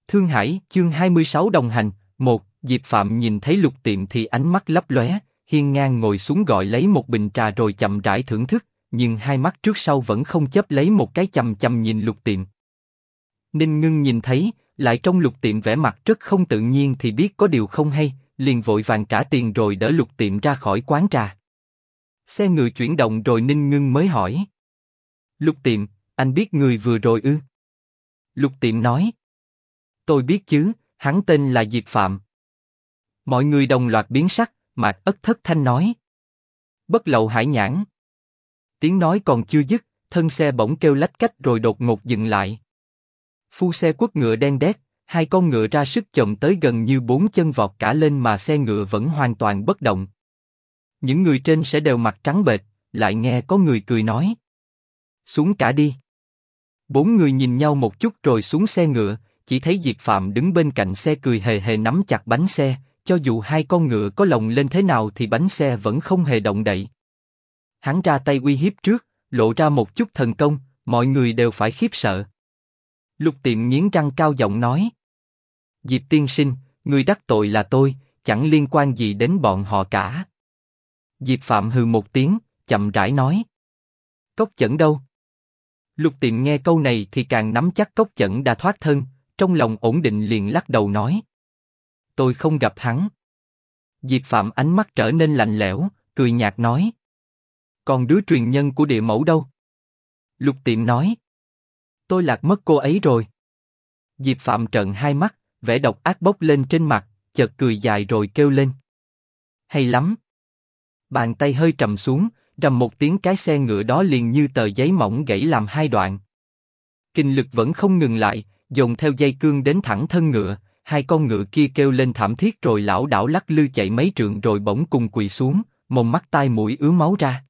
Thương Hải, chương 26 đồng hành. Một, Diệp Phạm nhìn thấy Lục Tiệm thì ánh mắt lấp lóe, hiên ngang ngồi xuống gọi lấy một bình trà rồi chậm rãi thưởng thức, nhưng hai mắt trước sau vẫn không chớp lấy một cái, chằm chằm nhìn Lục Tiệm. Ninh Ngưng nhìn thấy, lại trong Lục Tiệm vẻ mặt rất không tự nhiên thì biết có điều không hay, liền vội vàng trả tiền rồi đỡ Lục Tiệm ra khỏi quán trà. Xe ngựa chuyển động rồi Ninh Ngưng mới hỏi: Lục Tiệm, anh biết người vừa rồi ư? Lục Tiệm nói: Tôi biết chứ, hắn tên là Diệp Phạm. Mọi người đồng loạt biến sắc, Mạc Ất thất thanh nói: Bất lậu hải nhãn. Tiếng nói còn chưa dứt, thân xe bỗng kêu lách cách rồi đột ngột dừng lại. Phu xe quất ngựa đen đét, hai con ngựa ra sức chồm tới gần như bốn chân vọt cả lên mà xe ngựa vẫn hoàn toàn bất động. Những người trên sẽ đều mặt trắng bệch, lại nghe có người cười nói: Xuống cả đi. Bốn người nhìn nhau một chút rồi xuống xe ngựa, chỉ thấy Diệp Phạm đứng bên cạnh xe cười hề hề nắm chặt bánh xe, cho dù hai con ngựa có lồng lên thế nào thì bánh xe vẫn không hề động đậy. Hắn ra tay uy hiếp trước, lộ ra một chút thần công, mọi người đều phải khiếp sợ. Lục Tiệm nghiến răng cao giọng nói: Diệp tiên sinh, người đắc tội là tôi, chẳng liên quan gì đến bọn họ cả. Diệp Phạm hừ một tiếng, chậm rãi nói: Cốc Chẩn đâu? Lục Tiệm nghe câu này thì càng nắm chắc Cốc Chẩn đã thoát thân, trong lòng ổn định liền lắc đầu nói: Tôi không gặp hắn. Diệp Phạm ánh mắt trở nên lạnh lẽo, cười nhạt nói: Còn đứa truyền nhân của địa mẫu đâu? Lục Tiệm nói: Tôi lạc mất cô ấy rồi. Diệp Phạm trợn hai mắt, vẻ độc ác bốc lên trên mặt, chợt cười dài rồi kêu lên: Hay lắm. Bàn tay hơi trầm xuống, rầm một tiếng cái xe ngựa đó liền như tờ giấy mỏng gãy làm hai đoạn. Kinh lực vẫn không ngừng lại, dồn theo dây cương đến thẳng thân ngựa, hai con ngựa kia kêu lên thảm thiết rồi lảo đảo lắc lư chạy mấy trượng rồi bỗng cùng quỳ xuống, mồm mắt tai mũi ứa máu ra.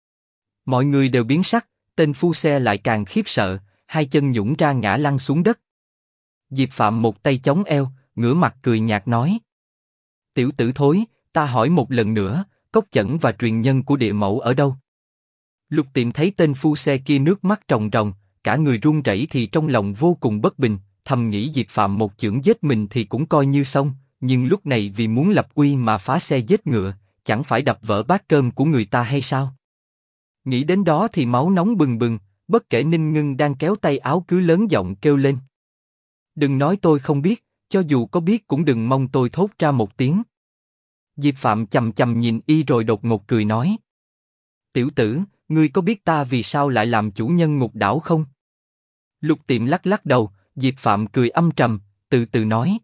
Mọi người đều biến sắc, tên phu xe lại càng khiếp sợ, hai chân nhũn ra ngã lăn xuống đất. Diệp Phạm một tay chống eo, ngửa mặt cười nhạt nói: Tiểu tử thối, ta hỏi một lần nữa, Cốc Chẩn và truyền nhân của địa mẫu ở đâu? Lục Tiệm thấy tên phu xe kia nước mắt ròng ròng, cả người run rẩy thì trong lòng vô cùng bất bình, thầm nghĩ Diệp Phạm một chưởng giết mình thì cũng coi như xong, nhưng lúc này vì muốn lập uy mà phá xe giết ngựa, chẳng phải đập vỡ bát cơm của người ta hay sao? Nghĩ đến đó thì máu nóng bừng bừng, bất kể Ninh Ngưng đang kéo tay áo cứ lớn giọng kêu lên: Đừng nói tôi không biết, cho dù có biết cũng đừng mong tôi thốt ra một tiếng. Diệp Phạm chầm chầm nhìn y rồi đột ngột cười nói: Tiểu tử, ngươi có biết ta vì sao lại làm chủ nhân ngục đảo không? Lục Tiệm lắc lắc đầu, Diệp Phạm cười âm trầm, từ từ nói: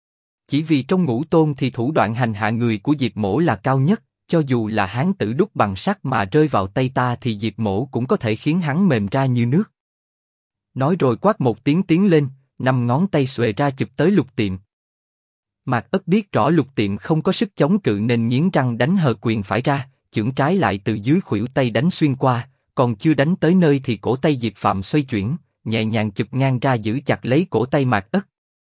Chỉ vì trong ngũ tôn thì thủ đoạn hành hạ người của Diệp Mỗ là cao nhất, cho dù là hán tử đúc bằng sắt mà rơi vào tay ta thì Diệp Mỗ cũng có thể khiến hắn mềm ra như nước. Nói rồi quát một tiếng tiến lên, năm ngón tay xuề ra chụp tới Lục Tiệm. Mạc Ất biết rõ Lục Tiệm không có sức chống cự nên nghiến răng đánh hờ quyền phải ra, chưởng trái lại từ dưới khuỷu tay đánh xuyên qua, còn chưa đánh tới nơi thì cổ tay Diệp Phạm xoay chuyển, nhẹ nhàng chụp ngang ra giữ chặt lấy cổ tay Mạc Ất.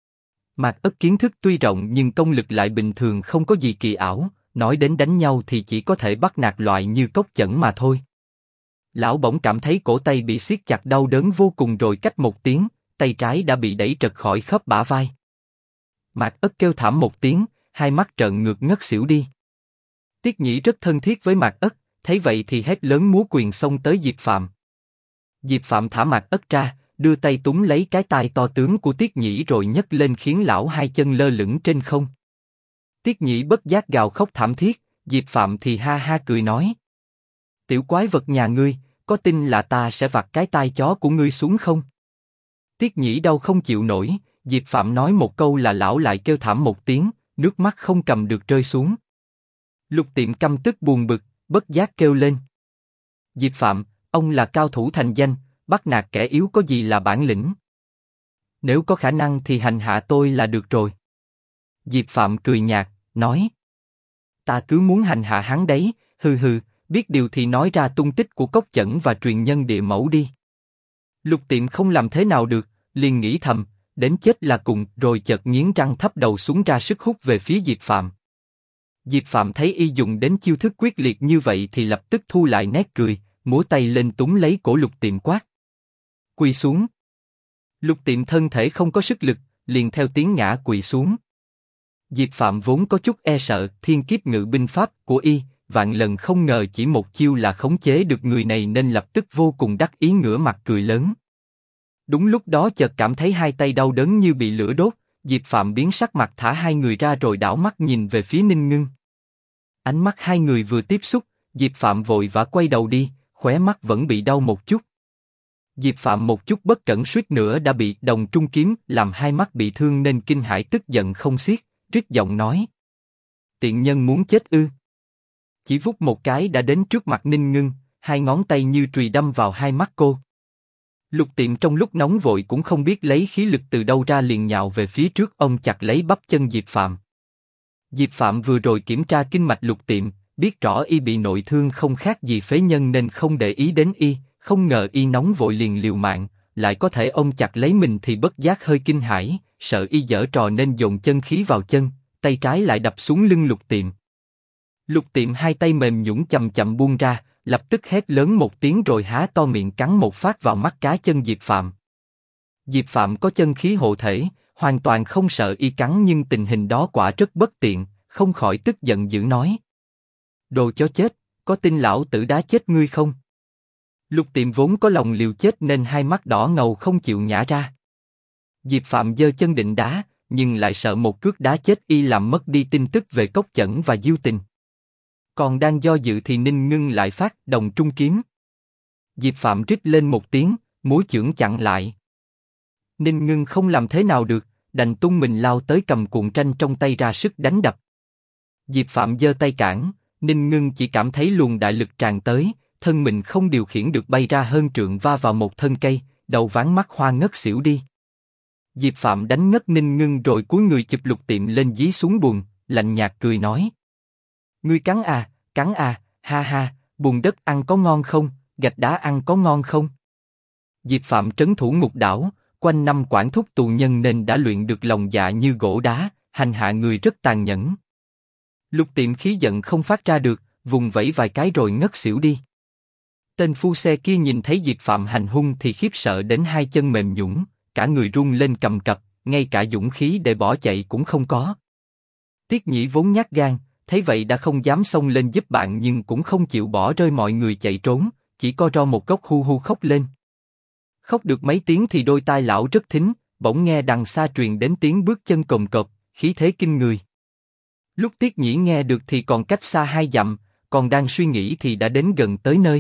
Mạc Ất kiến thức tuy rộng nhưng công lực lại bình thường, không có gì kỳ ảo, nói đến đánh nhau thì chỉ có thể bắt nạt loại như Cốc Chẩn mà thôi. Lão bỗng cảm thấy cổ tay bị siết chặt đau đớn vô cùng rồi cách một tiếng, tay trái đã bị đẩy trật khỏi khớp bả vai. Mạc Ất kêu thảm một tiếng, hai mắt trợn ngược ngất xỉu đi. Tiết Nhĩ rất thân thiết với Mạc Ất, thấy vậy thì hét lớn múa quyền xông tới Diệp Phạm. Diệp Phạm thả Mạc Ất ra, đưa tay túm lấy cái tai to tướng của Tiết Nhĩ rồi nhấc lên khiến lão hai chân lơ lửng trên không. Tiết Nhĩ bất giác gào khóc thảm thiết, Diệp Phạm thì ha ha cười nói: Tiểu quái vật nhà ngươi, có tin là ta sẽ vặt cái tai chó của ngươi xuống không? Tiết Nhĩ đau không chịu nổi, Diệp Phạm nói một câu là lão lại kêu thảm một tiếng, nước mắt không cầm được rơi xuống. Lục Tiệm căm tức buồn bực, bất giác kêu lên: Diệp Phạm, ông là cao thủ thành danh, bắt nạt kẻ yếu có gì là bản lĩnh? Nếu có khả năng thì hành hạ tôi là được rồi. Diệp Phạm cười nhạt, nói: Ta cứ muốn hành hạ hắn đấy, hừ hừ, biết điều thì nói ra tung tích của Cốc Chẩn và truyền nhân địa mẫu đi. Lục Tiệm không làm thế nào được, liền nghĩ thầm, đến chết là cùng, rồi chợt nghiến răng thấp đầu xuống ra sức hút về phía Diệp Phạm. Diệp Phạm thấy y dùng đến chiêu thức quyết liệt như vậy thì lập tức thu lại nét cười, múa tay lên túm lấy cổ Lục Tiệm quát: Quỳ xuống. Lục Tiệm thân thể không có sức lực, liền theo tiếng ngã quỵ xuống. Diệp Phạm vốn có chút e sợ thiên kiếp ngự binh pháp của y, vạn lần không ngờ chỉ một chiêu là khống chế được người này nên lập tức vô cùng đắc ý ngửa mặt cười lớn. Đúng lúc đó chợt cảm thấy hai tay đau đớn như bị lửa đốt, Diệp Phạm biến sắc mặt thả hai người ra rồi đảo mắt nhìn về phía Ninh Ngưng. Ánh mắt hai người vừa tiếp xúc, Diệp Phạm vội vã quay đầu đi, khóe mắt vẫn bị đau một chút. Diệp Phạm một chút bất cẩn suýt nữa đã bị đồng trung kiếm làm hai mắt bị thương nên kinh hãi tức giận không xiết, rít giọng nói: tiện nhân muốn chết ư? Chỉ vút một cái đã đến trước mặt Ninh Ngưng, hai ngón tay như chùy đâm vào hai mắt cô. Lục Tiệm trong lúc nóng vội cũng không biết lấy khí lực từ đâu ra liền nhào về phía trước ôm chặt lấy bắp chân Diệp Phạm. Diệp Phạm vừa rồi kiểm tra kinh mạch Lục Tiệm, biết rõ y bị nội thương không khác gì phế nhân nên không để ý đến y, không ngờ y nóng vội liền liều mạng, lại có thể ôm chặt lấy mình thì bất giác hơi kinh hãi, sợ y giở trò nên dồn chân khí vào chân, tay trái lại đập xuống lưng Lục Tiệm. Lục Tiệm hai tay mềm nhũn chậm chậm buông ra, lập tức hét lớn một tiếng rồi há to miệng cắn một phát vào mắt cá chân Diệp Phạm. Diệp Phạm có chân khí hộ thể, hoàn toàn không sợ y cắn nhưng tình hình đó quả rất bất tiện, không khỏi tức giận dữ nói: đồ chó chết, có tin lão tử đá chết ngươi không? Lục Tiệm vốn có lòng liều chết nên hai mắt đỏ ngầu không chịu nhả ra. Diệp Phạm giơ chân định đá, nhưng lại sợ một cước đá chết y làm mất đi tin tức về Cốc Chẩn và Diêu Tình. Còn đang do dự thì Ninh Ngưng lại phát đồng trung kiếm. Diệp Phạm rít lên một tiếng, múa chưởng chặn lại. Ninh Ngưng không làm thế nào được, đành tung mình lao tới cầm cuộn tranh trong tay ra sức đánh đập. Diệp Phạm giơ tay cản, Ninh Ngưng chỉ cảm thấy luồng đại lực tràn tới, thân mình không điều khiển được bay ra hơn trượng va vào một thân cây, đầu ván mắt hoa ngất xỉu đi. Diệp Phạm đánh ngất Ninh Ngưng rồi cúi người chụp Lục Tiệm lên dí xuống bùn, lạnh nhạt cười nói: ngươi cắn à, ha ha, bùn đất ăn có ngon không, gạch đá ăn có ngon không? Diệp Phạm trấn thủ ngục đảo, quanh năm quản thúc tù nhân nên đã luyện được lòng dạ như gỗ đá, hành hạ người rất tàn nhẫn. Lục Tiệm khí giận không phát ra được, vùng vẫy vài cái rồi ngất xỉu đi. Tên phu xe kia nhìn thấy Diệp Phạm hành hung thì khiếp sợ đến hai chân mềm nhũn, cả người run lên cầm cập, ngay cả dũng khí để bỏ chạy cũng không có. Tiết Nhĩ vốn nhát gan, thấy vậy đã không dám xông lên giúp bạn nhưng cũng không chịu bỏ rơi mọi người chạy trốn, chỉ co ro một góc hu hu khóc lên. Khóc được mấy tiếng thì đôi tai lão rất thính, bỗng nghe đằng xa truyền đến tiếng bước chân cồm cộp, khí thế kinh người. Lúc Tiết Nhĩ nghe được thì còn cách xa 2 dặm, còn đang suy nghĩ thì đã đến gần tới nơi.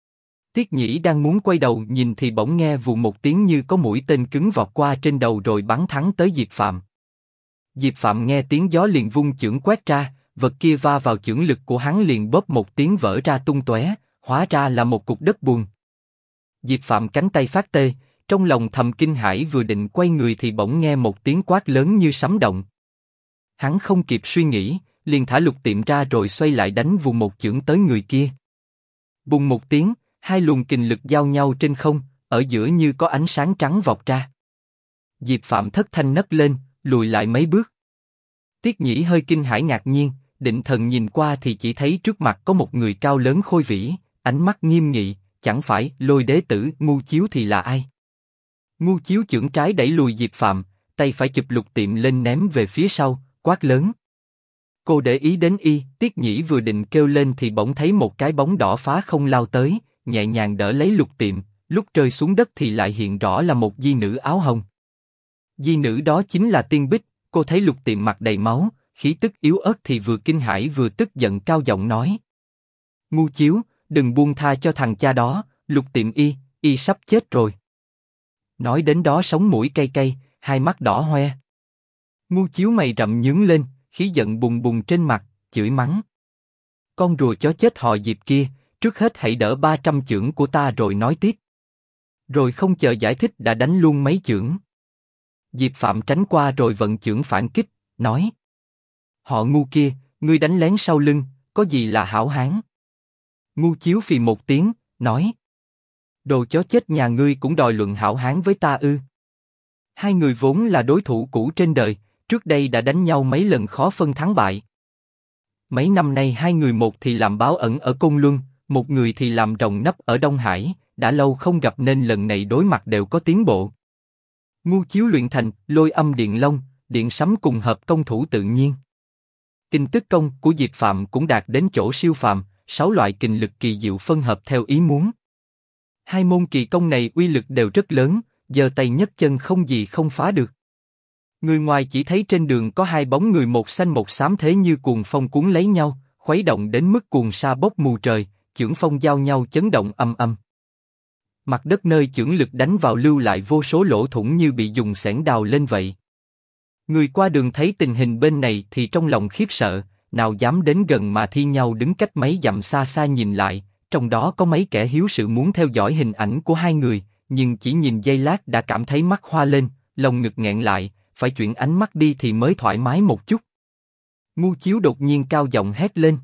Tiết Nhĩ đang muốn quay đầu nhìn thì bỗng nghe vù một tiếng như có mũi tên cứng vọt qua trên đầu rồi bắn thẳng tới Diệp Phạm. Diệp Phạm nghe tiếng gió liền vung chưởng quét ra, vật kia va vào chưởng lực của hắn liền bóp một tiếng vỡ ra tung tóe, hóa ra là một cục đất bùn. Diệp Phạm cánh tay phát tê, trong lòng thầm kinh hãi vừa định quay người thì bỗng nghe một tiếng quát lớn như sấm động. Hắn không kịp suy nghĩ, liền thả Lục Tiệm ra rồi xoay lại đánh vù một chưởng tới người kia. Bùng một tiếng, hai luồng kình lực giao nhau trên không, ở giữa như có ánh sáng trắng vọt ra. Diệp Phạm thất thanh nấc lên, lùi lại mấy bước. Tiết Nhĩ hơi kinh hãi ngạc nhiên, định thần nhìn qua thì chỉ thấy trước mặt có một người cao lớn khôi vĩ, ánh mắt nghiêm nghị, chẳng phải Lôi Đế tử Ngu Chiếu thì là ai? Ngu Chiếu chưởng trái đẩy lùi Diệp Phạm, tay phải chụp Lục Tiệm lên ném về phía sau, quát lớn: cô để ý đến y? Tiết Nhĩ vừa định kêu lên thì bỗng thấy một cái bóng đỏ phá không lao tới, nhẹ nhàng đỡ lấy Lục Tiệm, lúc rơi xuống đất thì lại hiện rõ là một di nữ áo hồng. Di nữ đó chính là Tiên Bích. Cô thấy Lục Tiệm mặt đầy máu, khí tức yếu ớt thì vừa kinh hãi vừa tức giận cao giọng nói: Ngu Chiếu, đừng buông tha cho thằng cha đó, Lục Tiệm y sắp chết rồi. Nói đến đó sống mũi cay cay, hai mắt đỏ hoe. Ngu Chiếu mày rậm nhướng lên, khí giận bùng bùng trên mặt, chửi mắng: con rùa chó chết họ Diệp kia, trước hết hãy đỡ 300 chưởng của ta rồi nói tiếp. Rồi không chờ giải thích đã đánh luôn mấy chưởng. Diệp Phạm tránh qua rồi vận chưởng phản kích, nói: họ Ngu kia, ngươi đánh lén sau lưng, có gì là hảo hán? Ngu Chiếu phì một tiếng, nói: đồ chó chết nhà ngươi cũng đòi luận hảo hán với ta ư? Hai người vốn là đối thủ cũ trên đời, trước đây đã đánh nhau mấy lần khó phân thắng bại. Mấy năm nay hai người một thì làm báo ẩn ở Côn Luân, một người thì làm rồng nấp ở Đông Hải, đã lâu không gặp nên lần này đối mặt đều có tiến bộ. Ngu chiếu luyện thành, lôi âm điện long, điện sấm cùng hợp công thủ tự nhiên. Kinh tức công của Diệp Phạm cũng đạt đến chỗ siêu phàm, 6 loại kình lực kỳ diệu phân hợp theo ý muốn. Hai môn kỳ công này uy lực đều rất lớn, giơ tay nhấc chân không gì không phá được. Người ngoài chỉ thấy trên đường có hai bóng người một xanh một xám thế như cuồng phong cuốn lấy nhau, khuấy động đến mức cuồng sa bốc mù trời, chưởng phong giao nhau chấn động ầm ầm. Mặt đất nơi chưởng lực đánh vào lưu lại vô số lỗ thủng như bị dùng xẻng đào lên vậy. Người qua đường thấy tình hình bên này thì trong lòng khiếp sợ, nào dám đến gần mà thi nhau đứng cách mấy dặm xa xa nhìn lại, trong đó có mấy kẻ hiếu sự muốn theo dõi hình ảnh của hai người, nhưng chỉ nhìn giây lát đã cảm thấy mắt hoa lên, lồng ngực nghẹn lại, phải chuyển ánh mắt đi thì mới thoải mái một chút. Ngu chiếu đột nhiên cao giọng hét lên.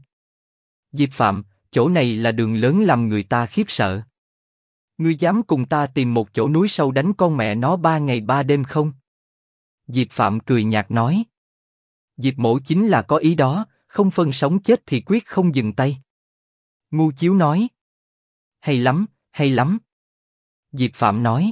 Diệp Phạm, chỗ này là đường lớn làm người ta khiếp sợ. Ngươi dám cùng ta tìm một chỗ núi sâu đánh con mẹ nó 3 ngày 3 đêm không? Diệp Phạm cười nhạt nói. Diệp Mỗ chính là có ý đó, không phân sống chết thì quyết không dừng tay. Ngu chiếu nói. Hay lắm, hay lắm. Diệp Phạm nói.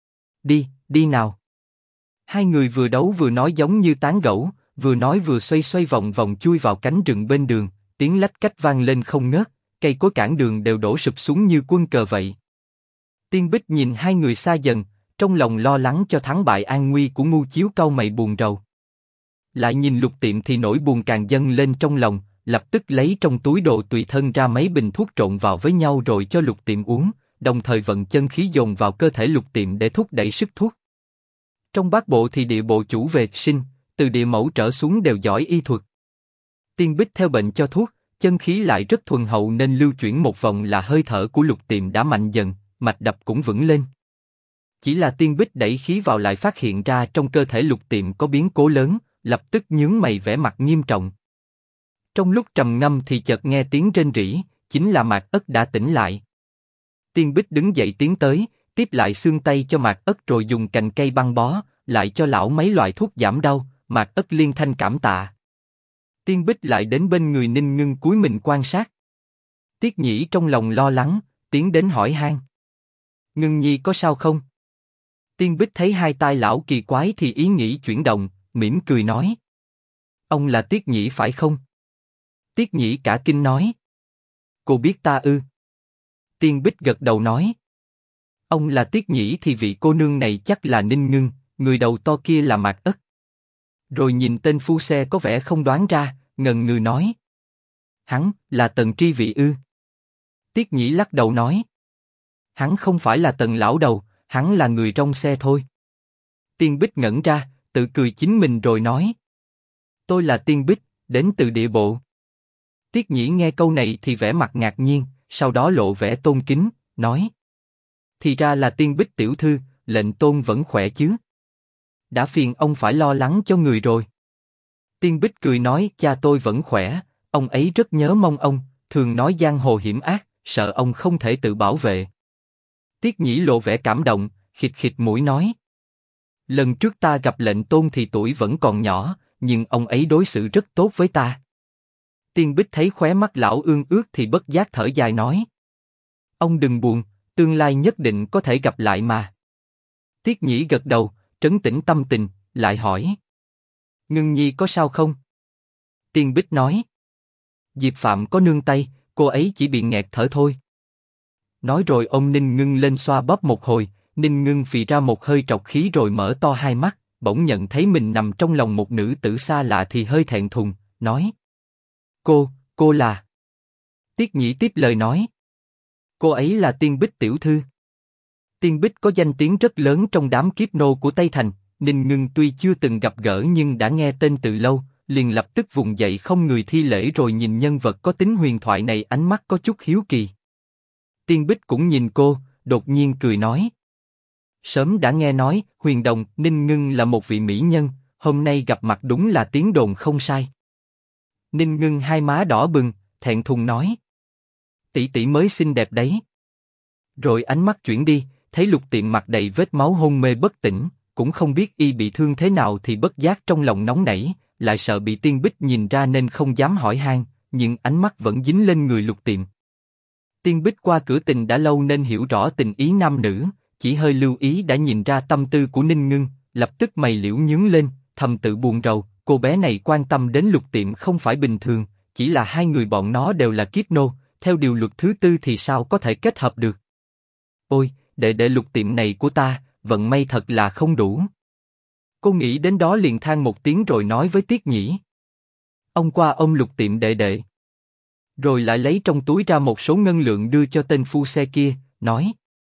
Đi, đi nào. Hai người vừa đấu vừa nói giống như tán gẫu, vừa nói vừa xoay xoay vòng vòng chui vào cánh rừng bên đường, tiếng lách cách vang lên không ngớt, cây cối cản đường đều đổ sụp xuống như quân cờ vậy. Tiên Bích nhìn hai người xa dần, trong lòng lo lắng cho thắng bại an nguy của Ngu chiếu cau mày buồn rầu. Lại nhìn Lục Tiệm thì nỗi buồn càng dâng lên trong lòng, lập tức lấy trong túi đồ tùy thân ra mấy bình thuốc trộn vào với nhau rồi cho Lục Tiệm uống, đồng thời vận chân khí dồn vào cơ thể Lục Tiệm để thúc đẩy sức thuốc. Trong bát bộ thì địa bộ chủ về sinh, từ địa mẫu trở xuống đều giỏi y thuật. Tiên Bích theo bệnh cho thuốc, chân khí lại rất thuần hậu nên lưu chuyển một vòng là hơi thở của Lục Tiệm đã mạnh dần, mạch đập cũng vững lên. Chỉ là Tiên Bích đẩy khí vào lại phát hiện ra trong cơ thể Lục Tiệm có biến cố lớn, lập tức nhướng mày vẻ mặt nghiêm trọng. Trong lúc trầm ngâm thì chợt nghe tiếng rên rỉ, chính là Mạc Ất đã tỉnh lại. Tiên Bích đứng dậy tiến tới, tiếp lại xương tay cho Mạc Ất rồi dùng cành cây băng bó, lại cho lão mấy loại thuốc giảm đau. Mạc Ất liên thanh cảm tạ. Tiên Bích lại đến bên người Ninh Ngưng cúi mình quan sát. Tiết Nhĩ trong lòng lo lắng, tiến đến hỏi han. Ngưng nhi có sao không? Tiên Bích thấy hai tai lão kỳ quái thì ý nghĩ chuyển động, mỉm cười nói. Ông là Tiết Nhĩ phải không? Tiết Nhĩ cả kinh nói. Cô biết ta ư? Tiên Bích gật đầu nói. Ông là Tiết Nhĩ thì vị cô nương này chắc là Ninh Ngưng, người đầu to kia là Mạc Ất. Rồi nhìn tên phu xe có vẻ không đoán ra, ngần ngừ nói. Hắn, là Tần Tri Vị ư? Tiết Nhĩ lắc đầu nói. Hắn không phải là Tần lão đầu, hắn là người trong xe thôi. Tiên Bích ngẩn ra, tự cười chính mình rồi nói. Tôi là Tiên Bích, đến từ địa bộ. Tiết Nhĩ nghe câu này thì vẻ mặt ngạc nhiên, sau đó lộ vẻ tôn kính, nói. Thì ra là Tiên Bích tiểu thư, lệnh tôn vẫn khỏe chứ? Đã phiền ông phải lo lắng cho người rồi. Tiên Bích cười nói, cha tôi vẫn khỏe, ông ấy rất nhớ mong ông, thường nói giang hồ hiểm ác, sợ ông không thể tự bảo vệ. Tiết Nhĩ lộ vẻ cảm động, khịt khịt mũi nói. Lần trước ta gặp lệnh tôn thì tuổi vẫn còn nhỏ, nhưng ông ấy đối xử rất tốt với ta. Tiên Bích thấy khóe mắt lão ương ướt thì bất giác thở dài nói. Ông đừng buồn, tương lai nhất định có thể gặp lại mà. Tiết Nhĩ gật đầu, trấn tĩnh tâm tình, lại hỏi. Ngưng nhi có sao không? Tiên Bích nói. Diệp Phạm có nương tay, cô ấy chỉ bị nghẹt thở thôi. Nói rồi ôm Ninh Ngưng lên xoa bóp một hồi, Ninh Ngưng phì ra một hơi trọc khí rồi mở to hai mắt, bỗng nhận thấy mình nằm trong lòng một nữ tử xa lạ thì hơi thẹn thùng, nói. Cô là... Tiết Nhĩ tiếp lời nói. Cô ấy là Tiên Bích tiểu thư. Tiên Bích có danh tiếng rất lớn trong đám kiếp nô của Tây Thành, Ninh Ngưng tuy chưa từng gặp gỡ nhưng đã nghe tên từ lâu, liền lập tức vùng dậy không người thi lễ rồi nhìn nhân vật có tính huyền thoại này ánh mắt có chút hiếu kỳ. Tiên Bích cũng nhìn cô, đột nhiên cười nói. Sớm đã nghe nói, Huyền Đồng, Ninh Ngưng là một vị mỹ nhân, hôm nay gặp mặt đúng là tiếng đồn không sai. Ninh Ngưng hai má đỏ bừng, thẹn thùng nói. Tỷ tỷ mới xinh đẹp đấy. Rồi ánh mắt chuyển đi, thấy Lục Tiệm mặt đầy vết máu hôn mê bất tỉnh, cũng không biết y bị thương thế nào thì bất giác trong lòng nóng nảy, lại sợ bị Tiên Bích nhìn ra nên không dám hỏi han, nhưng ánh mắt vẫn dính lên người Lục Tiệm. Tiên Bích qua cửa tình đã lâu nên hiểu rõ tình ý nam nữ, chỉ hơi lưu ý đã nhìn ra tâm tư của Ninh Ngưng, lập tức mày liễu nhướng lên, thầm tự buồn rầu, cô bé này quan tâm đến Lục Tiệm không phải bình thường, chỉ là hai người bọn nó đều là kiếp nô, theo điều luật thứ tư thì sao có thể kết hợp được. Ôi, đệ đệ Lục Tiệm này của ta, vận may thật là không đủ. Cô nghĩ đến đó liền than một tiếng rồi nói với Tiết Nhĩ. Ông qua ôm Lục Tiệm đệ đệ. Rồi lại lấy trong túi ra một số ngân lượng đưa cho tên phu xe kia, nói.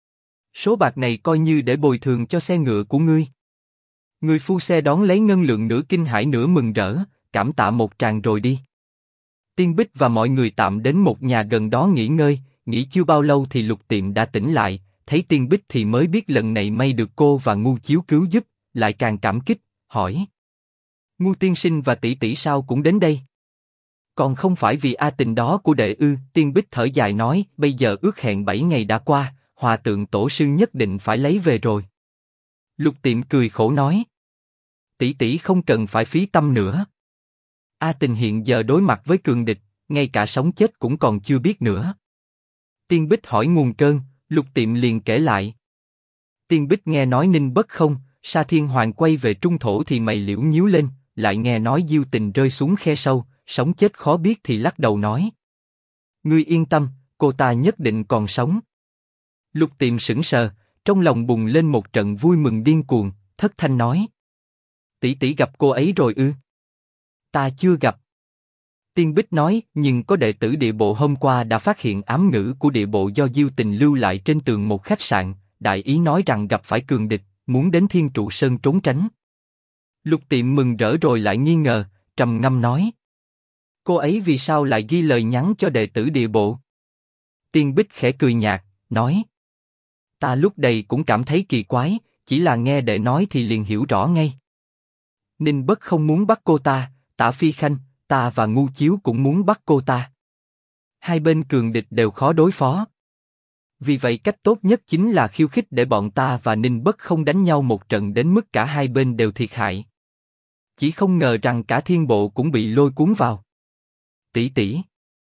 Số bạc này coi như để bồi thường cho xe ngựa của ngươi. Người phu xe đón lấy ngân lượng nửa kinh hãi nửa mừng rỡ, cảm tạ một tràng rồi đi. Tiên Bích và mọi người tạm đến một nhà gần đó nghỉ ngơi, nghỉ chưa bao lâu thì Lục Tiệm đã tỉnh lại, thấy Tiên Bích thì mới biết lần này may được cô và Ngu Chiếu cứu giúp, lại càng cảm kích, hỏi. Ngu tiên sinh và tỷ tỷ sao cũng đến đây? Còn không phải vì A Tình đó của đệ ư? Tiên Bích thở dài nói, bây giờ ước hẹn 7 ngày đã qua, Hòa Tượng tổ sư nhất định phải lấy về rồi. Lục Tiệm cười khổ nói. Tỷ tỷ không cần phải phí tâm nữa. A Tình hiện giờ đối mặt với cường địch, ngay cả sống chết cũng còn chưa biết nữa. Tiên Bích hỏi nguồn cơn, Lục Tiệm liền kể lại. Tiên Bích nghe nói Ninh Bất Không, Sa Thiên Hoàng quay về Trung Thổ thì mày liễu nhíu lên, lại nghe nói Diêu Tình rơi xuống khe sâu, sống chết khó biết thì lắc đầu nói. Ngươi yên tâm, cô ta nhất định còn sống. Lục Tiệm sững sờ, trong lòng bùng lên một trận vui mừng điên cuồng, thất thanh nói. Tỷ tỷ gặp cô ấy rồi ư? Ta chưa gặp. Tiên Bích nói, nhưng có đệ tử địa bộ hôm qua đã phát hiện ám ngữ của địa bộ do Diêu Tình lưu lại trên tường một khách sạn, đại ý nói rằng gặp phải cường địch, muốn đến Thiên Trụ Sơn trốn tránh. Lục Tiệm mừng rỡ rồi lại nghi ngờ, trầm ngâm nói. Cô ấy vì sao lại ghi lời nhắn cho đệ tử địa bộ? Tiên Bích khẽ cười nhạt, nói. Ta lúc đây cũng cảm thấy kỳ quái, chỉ là nghe đệ nói thì liền hiểu rõ ngay. Ninh Bất không muốn bắt cô ta, Tả Phi Khanh, ta và Ngu Chiếu cũng muốn bắt cô ta. Hai bên cường địch đều khó đối phó. Vì vậy cách tốt nhất chính là khiêu khích để bọn ta và Ninh Bất không đánh nhau một trận đến mức cả hai bên đều thiệt hại. Chỉ không ngờ rằng cả thiên bộ cũng bị lôi cuốn vào. Tỷ tỷ.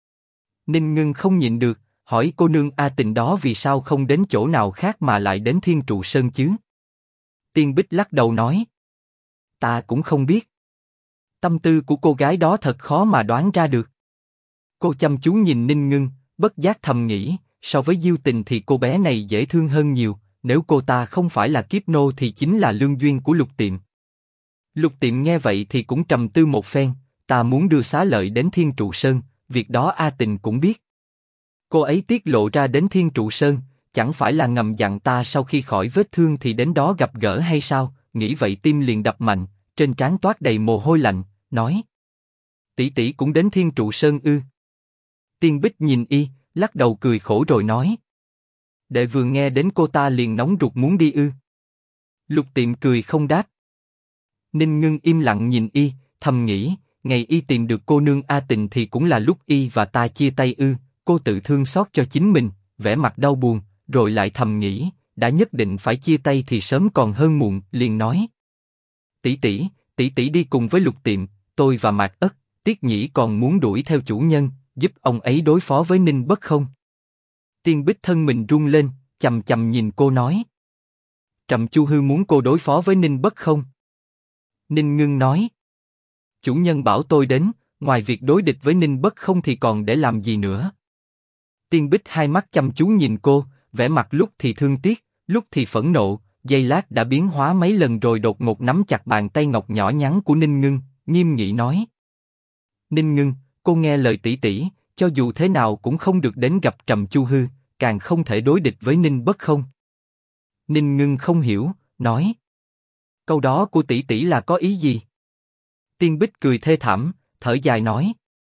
Ninh Ngưng không nhịn được, hỏi cô nương A Tình đó vì sao không đến chỗ nào khác mà lại đến Thiên Trụ Sơn chứ? Tiên Bích lắc đầu nói. Ta cũng không biết. Tâm tư của cô gái đó thật khó mà đoán ra được. Cô chăm chú nhìn Ninh Ngưng, bất giác thầm nghĩ, so với Diêu Tình thì cô bé này dễ thương hơn nhiều, nếu cô ta không phải là kiếp nô thì chính là lương duyên của Lục Tiệm. Lục Tiệm nghe vậy thì cũng trầm tư một phen, ta muốn đưa Xá Lợi đến Thiên Trụ Sơn, việc đó A Tình cũng biết. Cô ấy tiết lộ ra đến Thiên Trụ Sơn, chẳng phải là ngầm dặn ta sau khi khỏi vết thương thì đến đó gặp gỡ hay sao? Nghĩ vậy tim liền đập mạnh, trên trán toát đầy mồ hôi lạnh, nói. Tỷ tỷ cũng đến Thiên Trụ Sơn ư? Tiên Bích nhìn y, lắc đầu cười khổ rồi nói. Đệ vừa nghe đến cô ta liền nóng ruột muốn đi ư? Lục Tiệm cười không đáp. Ninh Ngưng im lặng nhìn y, thầm nghĩ, ngày y tìm được cô nương A Tình thì cũng là lúc y và ta chia tay ư? Cô tự thương xót cho chính mình, vẻ mặt đau buồn, rồi lại thầm nghĩ, đã nhất định phải chia tay thì sớm còn hơn muộn, liền nói. Tỷ tỷ đi cùng với Lục Tiệm, tôi và Mạc Ất, Tiết Nhĩ còn muốn đuổi theo chủ nhân, giúp ông ấy đối phó với Ninh Bất không? Tiên Bích thân mình run lên, chầm chầm nhìn cô nói. Trầm Chu Hư muốn cô đối phó với Ninh Bất không? Ninh Ngưng nói. Chủ nhân bảo tôi đến, ngoài việc đối địch với Ninh Bất không thì còn để làm gì nữa? Tiên Bích hai mắt chăm chú nhìn cô, vẻ mặt lúc thì thương tiếc, lúc thì phẫn nộ, giây lát đã biến hóa mấy lần rồi đột ngột nắm chặt bàn tay ngọc nhỏ nhắn của Ninh Ngưng, nghiêm nghị nói. Ninh Ngưng, cô nghe lời tỷ tỷ, cho dù thế nào cũng không được đến gặp Trầm Chu Hư, càng không thể đối địch với Ninh Bất không. Ninh Ngưng không hiểu, nói. Câu đó của tỷ tỷ là có ý gì? Tiên Bích cười thê thảm, thở dài nói.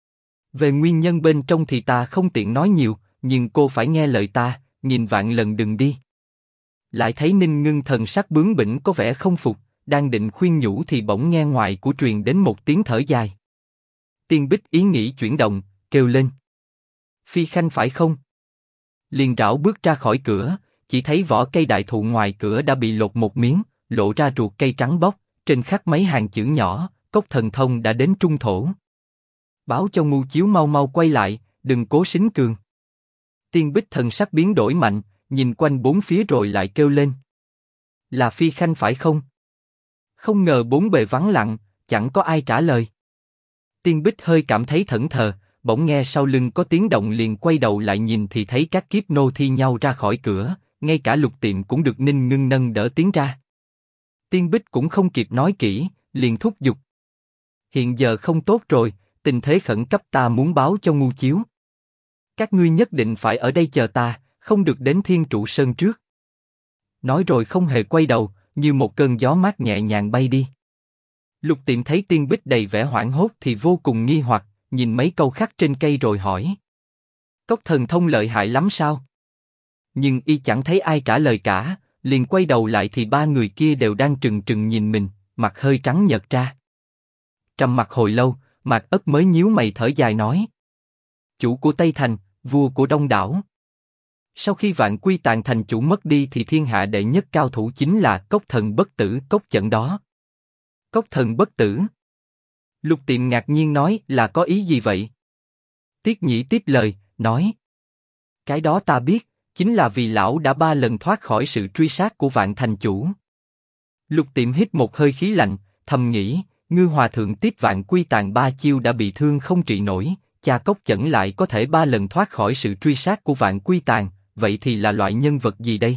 Về nguyên nhân bên trong thì ta không tiện nói nhiều, nhưng cô phải nghe lời ta, nghìn vạn lần đừng đi. Lại thấy Ninh Ngưng thần sắc bướng bỉnh có vẻ không phục, đang định khuyên nhủ thì bỗng nghe ngoài của truyền đến một tiếng thở dài. Tiên Bích ý nghĩ chuyển động, kêu lên. Phi Khanh phải không? Liền rảo bước ra khỏi cửa, chỉ thấy vỏ cây đại thụ ngoài cửa đã bị lột một miếng, lộ ra ruột cây trắng bóc, trên khắc mấy hàng chữ nhỏ, Cốc Thần Thông đã đến Trung Thổ. Báo cho Ngu Chiếu mau mau quay lại, đừng cố xính cường. Tiên Bích thần sắc biến đổi mạnh, nhìn quanh bốn phía rồi lại kêu lên. Là Phi Khanh phải không? Không ngờ bốn bề vắng lặng, chẳng có ai trả lời. Tiên Bích hơi cảm thấy thẫn thờ, bỗng nghe sau lưng có tiếng động liền quay đầu lại nhìn thì thấy các kiếp nô thi nhau ra khỏi cửa, ngay cả Lục Tiệm cũng được Ninh Ngưng nâng đỡ tiến ra. Tiên Bích cũng không kịp nói kỹ, liền thúc giục. Hiện giờ không tốt rồi, tình thế khẩn cấp ta muốn báo cho Ngu Chiếu. Các ngươi nhất định phải ở đây chờ ta, không được đến Thiên Trụ Sơn trước. Nói rồi không hề quay đầu, như một cơn gió mát nhẹ nhàng bay đi. Lục Tiệm thấy Tiên Bích đầy vẻ hoảng hốt thì vô cùng nghi hoặc, nhìn mấy câu khắc trên cây rồi hỏi. Cốc thần thông lợi hại lắm sao? Nhưng y chẳng thấy ai trả lời cả, liền quay đầu lại thì ba người kia đều đang trừng trừng nhìn mình, mặt hơi trắng nhợt ra. Trầm mặc hồi lâu, Mạc Ất mới nhíu mày thở dài nói. Chủ của Tây Thành, vua của Đông Đảo. Sau khi Vạn Quy Tàng thành chủ mất đi thì thiên hạ đệ nhất cao thủ chính là Cốc thần bất tử Cốc Chẩn đó. Cốc thần bất tử. Lục Tiệm ngạc nhiên nói là có ý gì vậy? Tiết Nhĩ tiếp lời, nói. Cái đó ta biết, chính là vì lão đã 3 lần thoát khỏi sự truy sát của Vạn thành chủ. Lục Tiệm hít một hơi khí lạnh, thầm nghĩ, Ngư Hòa Thượng tiếp Vạn Quy Tàng 3 chiêu đã bị thương không trị nổi, cha Cốc Chẩn lại có thể 3 lần thoát khỏi sự truy sát của Vạn Quy Tàng, vậy thì là loại nhân vật gì đây?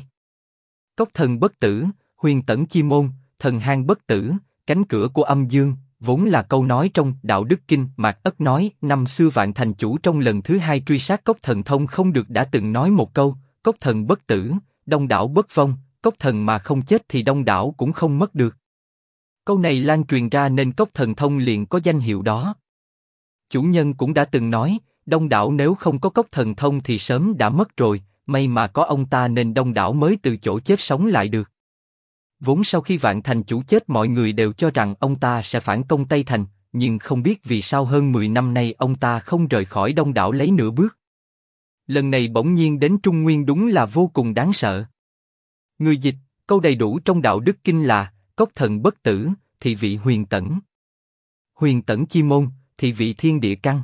Cốc thần bất tử, huyền tẫn chi môn, thần hang bất tử, cánh cửa của âm dương, vốn là câu nói trong Đạo Đức Kinh. Mạc Ất nói, năm xưa Vạn thành chủ trong lần thứ 2 truy sát Cốc thần thông không được đã từng nói một câu, Cốc thần bất tử, Đông Đảo bất vong, Cốc thần mà không chết thì Đông Đảo cũng không mất được. Câu này lan truyền ra nên Cốc thần thông liền có danh hiệu đó. Chủ nhân cũng đã từng nói, Đông Đảo nếu không có Cốc thần thông thì sớm đã mất rồi, may mà có ông ta nên Đông Đảo mới từ chỗ chết sống lại được. Vốn sau khi Vạn thành chủ chết mọi người đều cho rằng ông ta sẽ phản công Tây Thành, nhưng không biết vì sao hơn 10 năm nay ông ta không rời khỏi Đông Đảo lấy nửa bước. Lần này bỗng nhiên đến Trung Nguyên đúng là vô cùng đáng sợ. Người dịch, câu đầy đủ trong Đạo Đức Kinh là, Cốc thần bất tử, thì vị huyền tẫn. Huyền tẫn chi môn, thì vị thiên địa căn.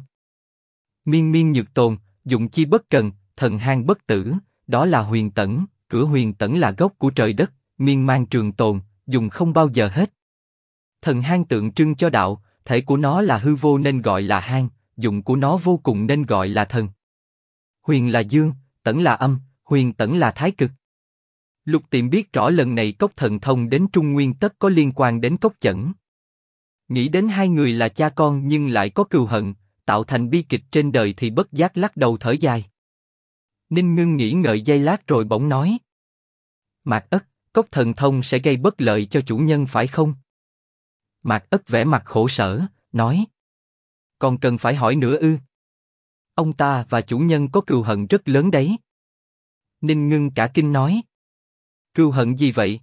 Miên miên nhược tồn, dụng chi bất cần, thần hang bất tử, đó là huyền tẫn, cửa huyền tẫn là gốc của trời đất, miên man trường tồn, dùng không bao giờ hết. Thần hang tượng trưng cho đạo, thể của nó là hư vô nên gọi là hang, dụng của nó vô cùng nên gọi là thần. Huyền là dương, tẫn là âm, huyền tẫn là thái cực. Lục Tiệm biết rõ lần này Cốc thần thông đến Trung Nguyên tất có liên quan đến Cốc Chẩn. Nghĩ đến hai người là cha con nhưng lại có cừu hận, tạo thành bi kịch trên đời thì bất giác lắc đầu thở dài. Ninh Ngưng nghĩ ngợi giây lát rồi bỗng nói. Mạc Ất, Cốc thần thông sẽ gây bất lợi cho chủ nhân phải không? Mạc Ất vẻ mặt khổ sở, nói. Còn cần phải hỏi nữa ư? Ông ta và chủ nhân có cừu hận rất lớn đấy. Ninh Ngưng cả kinh nói. Cừu hận gì vậy?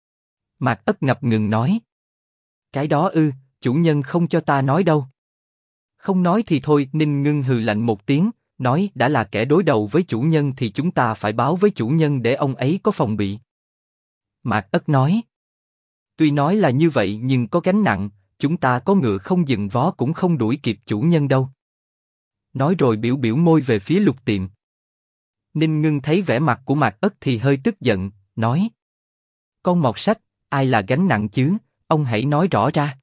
Mạc Ất ngập ngừng nói. Cái đó ư, chủ nhân không cho ta nói đâu. Không nói thì thôi. Ninh Ngưng hừ lạnh một tiếng, nói đã là kẻ đối đầu với chủ nhân thì chúng ta phải báo với chủ nhân để ông ấy có phòng bị. Mạc Ất nói. Tuy nói là như vậy nhưng có gánh nặng, chúng ta có ngựa không dừng vó cũng không đuổi kịp chủ nhân đâu. Nói rồi biểu biểu môi về phía Lục Tiệm. Ninh Ngưng thấy vẻ mặt của Mạc Ất thì hơi tức giận, nói. Con mọt sách, ai là gánh nặng chứ, ông hãy nói rõ ra.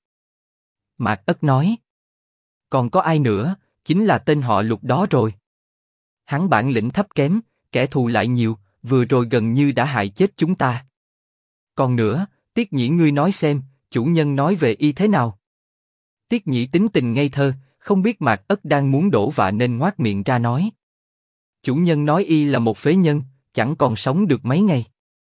Mạc Ất nói. Còn có ai nữa, chính là tên họ Lục đó rồi. Hắn bản lĩnh thấp kém, kẻ thù lại nhiều, vừa rồi gần như đã hại chết chúng ta. Còn nữa, Tiết Nhĩ ngươi nói xem, chủ nhân nói về y thế nào? Tiết Nhĩ tính tình ngây thơ, không biết Mạc Ất đang muốn đổ vạ nên ngoác miệng ra nói. Chủ nhân nói y là một phế nhân, chẳng còn sống được mấy ngày.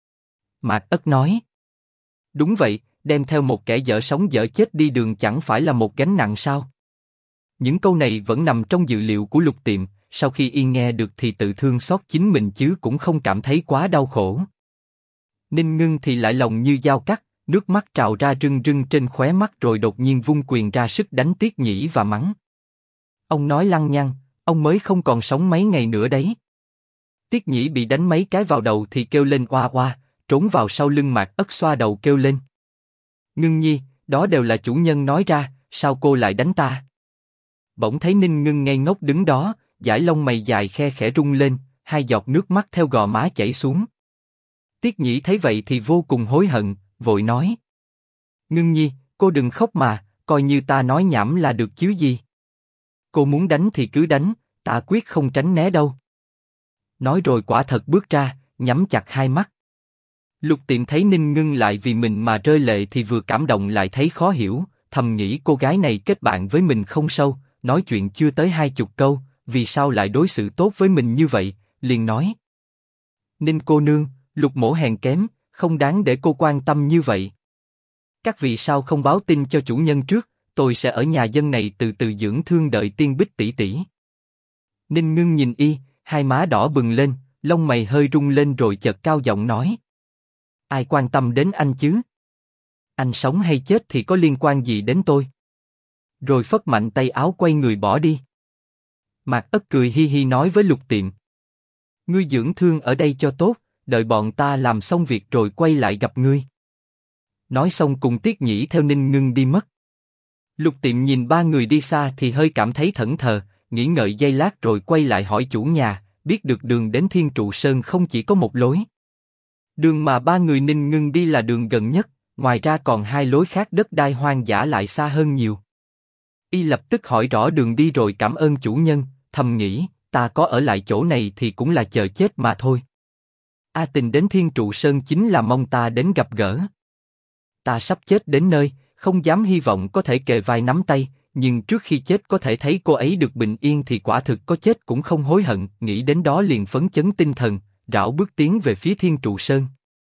Mạc Ất nói. Đúng vậy, đem theo một kẻ dở sống dở chết đi đường chẳng phải là một gánh nặng sao? Những câu này vẫn nằm trong dự liệu của Lục Tiệm, sau khi y nghe được thì tự thương xót chính mình chứ cũng không cảm thấy quá đau khổ. Ninh Ngưng thì lại lòng như dao cắt, nước mắt trào ra rưng rưng trên khóe mắt rồi đột nhiên vung quyền ra sức đánh Tiết Nhĩ và mắng. Ông nói lăng nhăng, ông mới không còn sống mấy ngày nữa đấy. Tiết Nhĩ bị đánh mấy cái vào đầu thì kêu lên oa oa, trốn vào sau lưng Mạc Ất xoa đầu kêu lên. Ngưng nhi, đó đều là chủ nhân nói ra, sao cô lại đánh ta? Bỗng thấy Ninh Ngưng ngây ngốc đứng đó, dải lông mày dài khe khẽ rung lên, hai giọt nước mắt theo gò má chảy xuống. Tiết Nhĩ thấy vậy thì vô cùng hối hận, vội nói: Ngưng nhi, cô đừng khóc mà, coi như ta nói nhảm là được chứ gì. Cô muốn đánh thì cứ đánh, ta quyết không tránh né đâu. Nói rồi quả thật bước ra, nhắm chặt hai mắt. Lục Tiệm thấy Ninh Ngưng lại vì mình mà rơi lệ thì vừa cảm động lại thấy khó hiểu, thầm nghĩ cô gái này kết bạn với mình không sâu, nói chuyện chưa tới 20 câu, vì sao lại đối xử tốt với mình như vậy, liền nói: Ninh cô nương, Lục mỗ hèn kém, không đáng để cô quan tâm như vậy. Các vị sao không báo tin cho chủ nhân trước, tôi sẽ ở nhà dân này từ từ dưỡng thương đợi Tiên Bích tỷ tỷ. Ninh Ngưng nhìn y, hai má đỏ bừng lên, lông mày hơi rung lên rồi chợt cao giọng nói: Ai quan tâm đến anh chứ? Anh sống hay chết thì có liên quan gì đến tôi? Rồi phất mạnh tay áo quay người bỏ đi. Mạc Ất cười hi hi nói với Lục Tiệm: Ngươi dưỡng thương ở đây cho tốt, đợi bọn ta làm xong việc rồi quay lại gặp ngươi. Nói xong cùng Tiết Nhĩ theo Ninh Ngưng đi mất. Lục Tiệm nhìn ba người đi xa thì hơi cảm thấy thẫn thờ, nghĩ ngợi giây lát rồi quay lại hỏi chủ nhà, biết được đường đến Thiên Trụ Sơn không chỉ có một lối. Đường mà ba người Ninh Ngưng đi là đường gần nhất, ngoài ra còn hai lối khác đất đai hoang dã lại xa hơn nhiều. Y lập tức hỏi rõ đường đi rồi cảm ơn chủ nhân, thầm nghĩ, ta có ở lại chỗ này thì cũng là chờ chết mà thôi. A Tình đến Thiên Trụ Sơn chính là mong ta đến gặp gỡ. Ta sắp chết đến nơi, không dám hy vọng có thể kề vai nắm tay, nhưng trước khi chết có thể thấy cô ấy được bình yên thì quả thực có chết cũng không hối hận. Nghĩ đến đó liền phấn chấn tinh thần, rảo bước tiến về phía Thiên Trụ Sơn.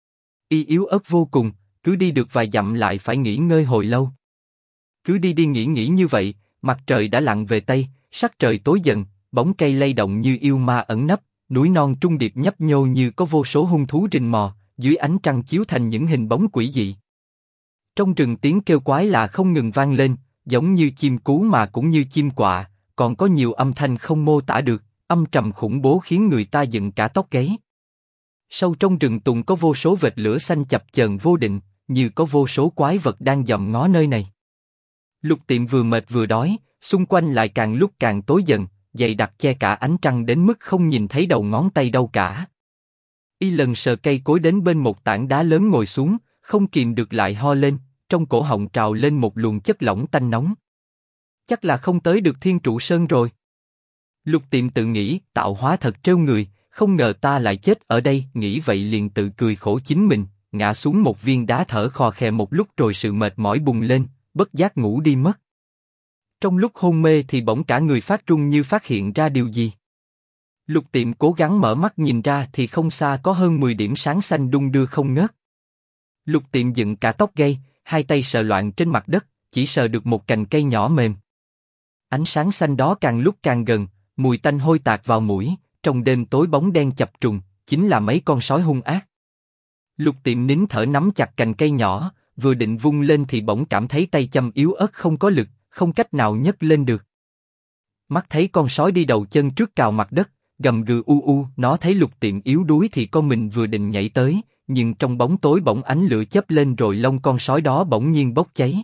Y yếu ớt vô cùng, cứ đi được vài dặm lại phải nghỉ ngơi hồi lâu. Cứ đi đi nghỉ như vậy, mặt trời đã lặn về tây, sắc trời tối dần, bóng cây lay động như yêu ma ẩn nấp, núi non trung điệp nhấp nhô như có vô số hung thú rình mò, dưới ánh trăng chiếu thành những hình bóng quỷ dị. Trong rừng tiếng kêu quái lạ không ngừng vang lên, giống như chim cú mà cũng như chim quạ, còn có nhiều âm thanh không mô tả được, âm trầm khủng bố khiến người ta dựng cả tóc gáy. Sâu trong rừng tùng có vô số vệt lửa xanh chập chờn vô định, như có vô số quái vật đang dòm ngó nơi này. Lục Tiệm vừa mệt vừa đói, xung quanh lại càng lúc càng tối dần, dày đặc che cả ánh trăng đến mức không nhìn thấy đầu ngón tay đâu cả. Y lần sờ cây cối đến bên một tảng đá lớn ngồi xuống, không kìm được lại ho lên, trong cổ họng trào lên một luồng chất lỏng tanh nóng. Chắc là không tới được Thiên Trụ Sơn rồi. Lục Tiệm tự nghĩ, tạo hóa thật trêu người, không ngờ ta lại chết ở đây. Nghĩ vậy liền tự cười khổ chính mình, ngã xuống một viên đá thở khò khè một lúc rồi sự mệt mỏi bùng lên, bất giác ngủ đi mất. Trong lúc hôn mê thì bỗng cả người phát run như phát hiện ra điều gì. Lục Tiệm cố gắng mở mắt nhìn ra thì không xa có hơn 10 điểm sáng xanh đung đưa không ngớt. Lục Tiệm dựng cả tóc gáy, hai tay sờ loạn trên mặt đất, chỉ sờ được một cành cây nhỏ mềm. Ánh sáng xanh đó càng lúc càng gần, mùi tanh hôi tạt vào mũi, trong đêm tối bóng đen chập trùng, chính là mấy con sói hung ác. Lục Tiệm nín thở nắm chặt cành cây nhỏ, vừa định vung lên thì bỗng cảm thấy tay châm yếu ớt không có lực, không cách nào nhấc lên được. Mắt thấy con sói đi đầu chân trước cào mặt đất, gầm gừ u u, nó thấy Lục Tiệm yếu đuối thì con mình vừa định nhảy tới, nhưng trong bóng tối bỗng ánh lửa chớp lên rồi lông con sói đó bỗng nhiên bốc cháy.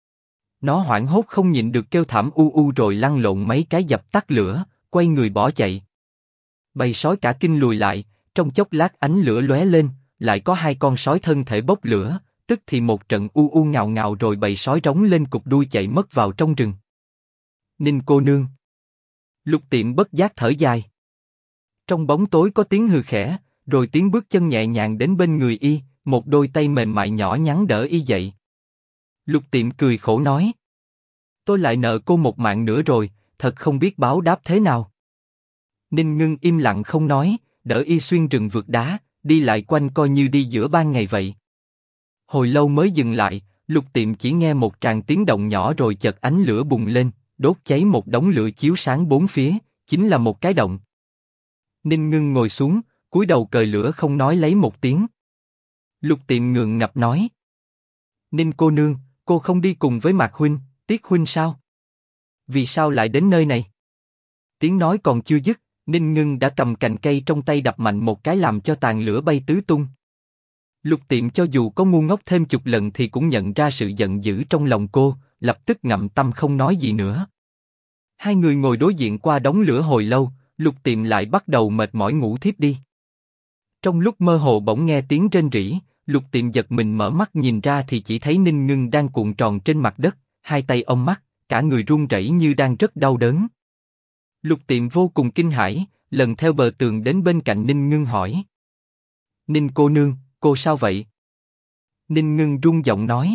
Nó hoảng hốt không nhịn được kêu thảm u u rồi lăn lộn mấy cái dập tắt lửa, quay người bỏ chạy. Bầy sói cả kinh lùi lại, trong chốc lát ánh lửa lóe lên, lại có hai con sói thân thể bốc lửa, tức thì một trận u u ngào ngào rồi bầy sói rống lên cụp đuôi chạy mất vào trong rừng. Ninh cô nương. Lục Tiệm bất giác thở dài. Trong bóng tối có tiếng hừ khẽ, rồi tiếng bước chân nhẹ nhàng đến bên người y, một đôi tay mềm mại nhỏ nhắn đỡ y dậy. Lục Tiệm cười khổ nói: Tôi lại nợ cô một mạng nữa rồi, thật không biết báo đáp thế nào. Ninh Ngưng im lặng không nói, đỡ y xuyên rừng vượt đá, đi lại quanh coi như đi giữa ban ngày vậy. Hồi lâu mới dừng lại, Lục Tiệm chỉ nghe một tràng tiếng động nhỏ rồi chợt ánh lửa bùng lên, đốt cháy một đống lửa chiếu sáng bốn phía, chính là một cái động. Ninh Ngưng ngồi xuống, cúi đầu cời lửa không nói lấy một tiếng. Lục Tiệm ngượng ngập nói: Ninh cô nương, cô không đi cùng với Mạc huynh, Tiết huynh sao? Vì sao lại đến nơi này? Tiếng nói còn chưa dứt, Ninh Ngưng đã cầm cành cây trong tay đập mạnh một cái làm cho tàn lửa bay tứ tung. Lục Tiệm cho dù có ngu ngốc thêm chục lần thì cũng nhận ra sự giận dữ trong lòng cô, lập tức ngậm tâm không nói gì nữa. Hai người ngồi đối diện qua đống lửa hồi lâu, Lục Tiệm lại bắt đầu mệt mỏi ngủ thiếp đi. Trong lúc mơ hồ bỗng nghe tiếng rên rỉ, Lục Tiệm giật mình mở mắt nhìn ra thì chỉ thấy Ninh Ngưng đang cuộn tròn trên mặt đất, hai tay ôm mắt, cả người run rẩy như đang rất đau đớn. Lục Tiệm vô cùng kinh hãi, lần theo bờ tường đến bên cạnh Ninh Ngưng hỏi: Ninh cô nương, cô sao vậy? Ninh Ngưng run giọng nói: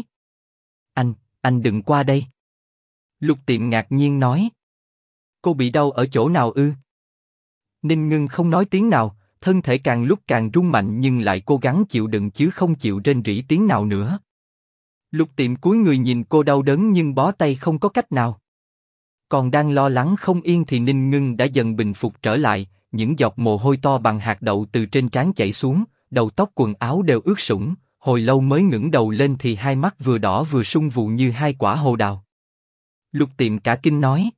Anh đừng qua đây. Lục Tiệm ngạc nhiên nói: Cô bị đau ở chỗ nào ư? Ninh Ngưng không nói tiếng nào, thân thể càng lúc càng run mạnh nhưng lại cố gắng chịu đựng chứ không chịu rên rỉ tiếng nào nữa. Lục Tiệm cúi người nhìn cô đau đớn nhưng bó tay không có cách nào. Còn đang lo lắng không yên thì Ninh Ngưng đã dần bình phục trở lại, những giọt mồ hôi to bằng hạt đậu từ trên trán chảy xuống, đầu tóc quần áo đều ướt sũng, hồi lâu mới ngẩng đầu lên thì hai mắt vừa đỏ vừa sưng vù như hai quả hồ đào. Lục Tiệm cả kinh nói: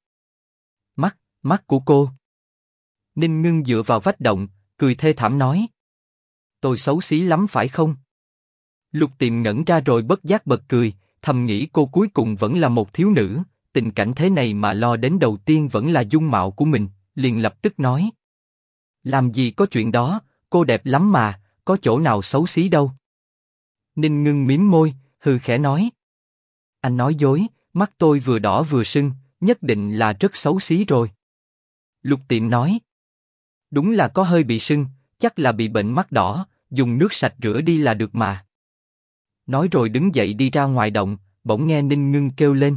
Mắt của cô. Ninh Ngưng dựa vào vách động, cười thê thảm nói: Tôi xấu xí lắm phải không? Lục Tiệm ngẩn ra rồi bất giác bật cười, thầm nghĩ cô cuối cùng vẫn là một thiếu nữ, tình cảnh thế này mà lo đến đầu tiên vẫn là dung mạo của mình, liền lập tức nói: Làm gì có chuyện đó, cô đẹp lắm mà, có chỗ nào xấu xí đâu. Ninh Ngưng mím môi, hừ khẽ nói: Anh nói dối, mắt tôi vừa đỏ vừa sưng, nhất định là rất xấu xí rồi. Lục Tiệm nói: Đúng là có hơi bị sưng, chắc là bị bệnh mắt đỏ, dùng nước sạch rửa đi là được mà. Nói rồi đứng dậy đi ra ngoài động, bỗng nghe Ninh Ngưng kêu lên: